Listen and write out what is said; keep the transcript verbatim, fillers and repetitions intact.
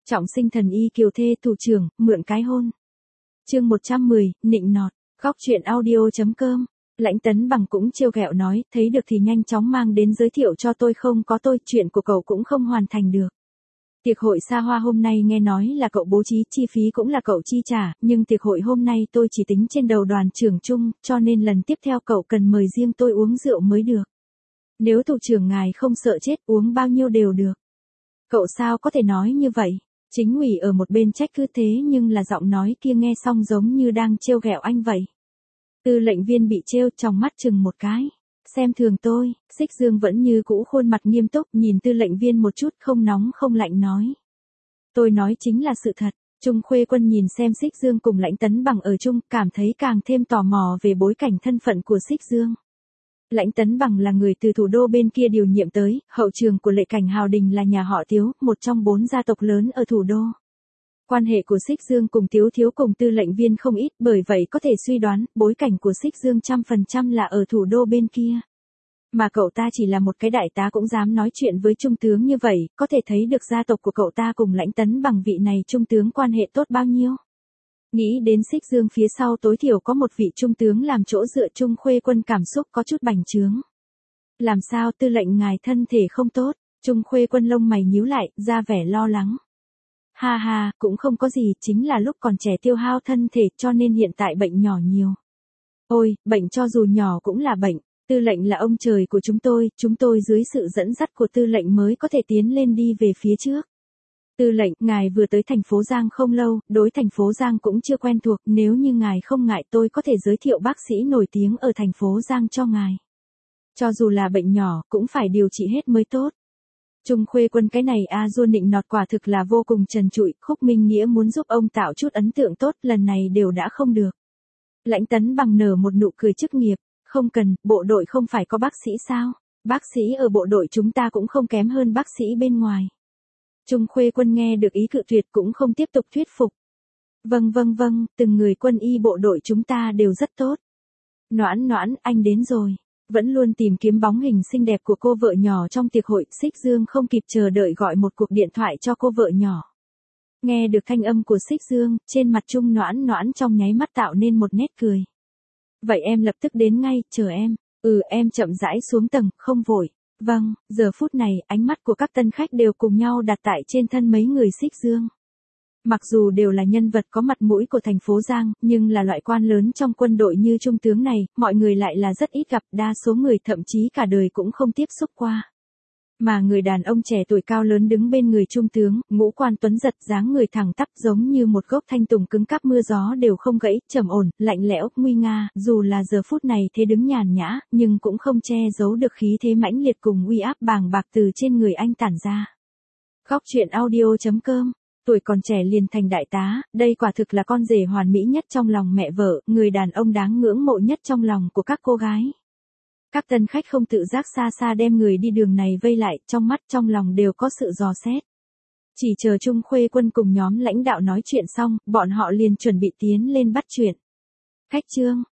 Trọng sinh thần y kiều thê thủ trưởng, mượn cái hôn. Chương một trăm mười, nịnh nọt, góc truyện audio.com. Lãnh Tấn Bằng cũng trêu ghẹo nói, thấy được thì nhanh chóng mang đến giới thiệu cho tôi, không có tôi, chuyện của cậu cũng không hoàn thành được. Tiệc hội xa hoa hôm nay nghe nói là cậu bố trí, chi phí cũng là cậu chi trả, nhưng tiệc hội hôm nay tôi chỉ tính trên đầu đoàn trưởng chung, cho nên lần tiếp theo cậu cần mời riêng tôi uống rượu mới được. Nếu thủ trưởng ngài không sợ chết, uống bao nhiêu đều được. Cậu sao có thể nói như vậy? Chính ủy ở một bên trách cứ thế, nhưng là giọng nói kia nghe xong giống như đang trêu ghẹo anh vậy. Tư lệnh viên bị trêu, trong mắt chừng một cái. Xem thường tôi, Xích Dương vẫn như cũ khuôn mặt nghiêm túc, nhìn tư lệnh viên một chút, không nóng không lạnh nói. Tôi nói chính là sự thật. Trung Khuê Quân nhìn xem Xích Dương cùng Lãnh Tấn Bằng ở chung, cảm thấy càng thêm tò mò về bối cảnh thân phận của Xích Dương. Lãnh Tấn Bằng là người từ thủ đô bên kia điều nhiệm tới, hậu trường của Lệ Cảnh Hào Đình là nhà họ Tiếu, một trong bốn gia tộc lớn ở thủ đô. Quan hệ của Xích Dương cùng Tiếu Thiếu cùng tư lệnh viên không ít, bởi vậy có thể suy đoán, bối cảnh của Xích Dương trăm phần trăm là ở thủ đô bên kia. Mà cậu ta chỉ là một cái đại tá cũng dám nói chuyện với trung tướng như vậy, có thể thấy được gia tộc của cậu ta cùng Lãnh Tấn Bằng vị này trung tướng quan hệ tốt bao nhiêu. Nghĩ đến Xích Dương phía sau tối thiểu có một vị trung tướng làm chỗ dựa, Trung Khuê Quân cảm xúc có chút bành trướng. Làm sao tư lệnh ngài thân thể không tốt? Trung Khuê Quân lông mày nhíu lại, ra vẻ lo lắng. Ha ha, cũng không có gì, chính là lúc còn trẻ tiêu hao thân thể cho nên hiện tại bệnh nhỏ nhiều. Ôi, bệnh cho dù nhỏ cũng là bệnh, tư lệnh là ông trời của chúng tôi, chúng tôi dưới sự dẫn dắt của tư lệnh mới có thể tiến lên đi về phía trước. Tư lệnh, ngài vừa tới thành phố Giang không lâu, đối thành phố Giang cũng chưa quen thuộc, nếu như ngài không ngại tôi có thể giới thiệu bác sĩ nổi tiếng ở thành phố Giang cho ngài. Cho dù là bệnh nhỏ, cũng phải điều trị hết mới tốt. Trung Khuê Quân cái này a du nịnh nọt quả thực là vô cùng trần trụi, Khúc Minh Nghĩa muốn giúp ông tạo chút ấn tượng tốt, lần này đều đã không được. Lãnh Tấn Bằng nở một nụ cười chức nghiệp, không cần, bộ đội không phải có bác sĩ sao? Bác sĩ ở bộ đội chúng ta cũng không kém hơn bác sĩ bên ngoài. Trung Khuê Quân nghe được ý cự tuyệt cũng không tiếp tục thuyết phục. Vâng vâng vâng, từng người quân y bộ đội chúng ta đều rất tốt. Noãn noãn, anh đến rồi. Vẫn luôn tìm kiếm bóng hình xinh đẹp của cô vợ nhỏ trong tiệc hội, Xích Dương không kịp chờ đợi gọi một cuộc điện thoại cho cô vợ nhỏ. Nghe được thanh âm của Xích Dương, trên mặt Trung Noãn noãn trong nháy mắt tạo nên một nét cười. Vậy em lập tức đến ngay, chờ em. Ừ, em chậm rãi xuống tầng, không vội. Vâng, giờ phút này, ánh mắt của các tân khách đều cùng nhau đặt tại trên thân mấy người Xích Dương. Mặc dù đều là nhân vật có mặt mũi của thành phố Giang, nhưng là loại quan lớn trong quân đội như trung tướng này, mọi người lại là rất ít gặp, đa số người thậm chí cả đời cũng không tiếp xúc qua. Mà người đàn ông trẻ tuổi cao lớn đứng bên người trung tướng, ngũ quan tuấn giật, dáng người thẳng tắp giống như một gốc thanh tùng cứng cáp, mưa gió đều không gãy, trầm ổn, lạnh lẽo, nguy nga, dù là giờ phút này thế đứng nhàn nhã, nhưng cũng không che giấu được khí thế mãnh liệt cùng uy áp bàng bạc từ trên người anh tản ra. Góc truyện audio.com. Tuổi còn trẻ liền thành đại tá, đây quả thực là con rể hoàn mỹ nhất trong lòng mẹ vợ, người đàn ông đáng ngưỡng mộ nhất trong lòng của các cô gái. Các tân khách không tự giác xa xa đem người đi đường này vây lại, trong mắt trong lòng đều có sự dò xét. Chỉ chờ Trung Khuê Quân cùng nhóm lãnh đạo nói chuyện xong, bọn họ liền chuẩn bị tiến lên bắt chuyện. Khách trương,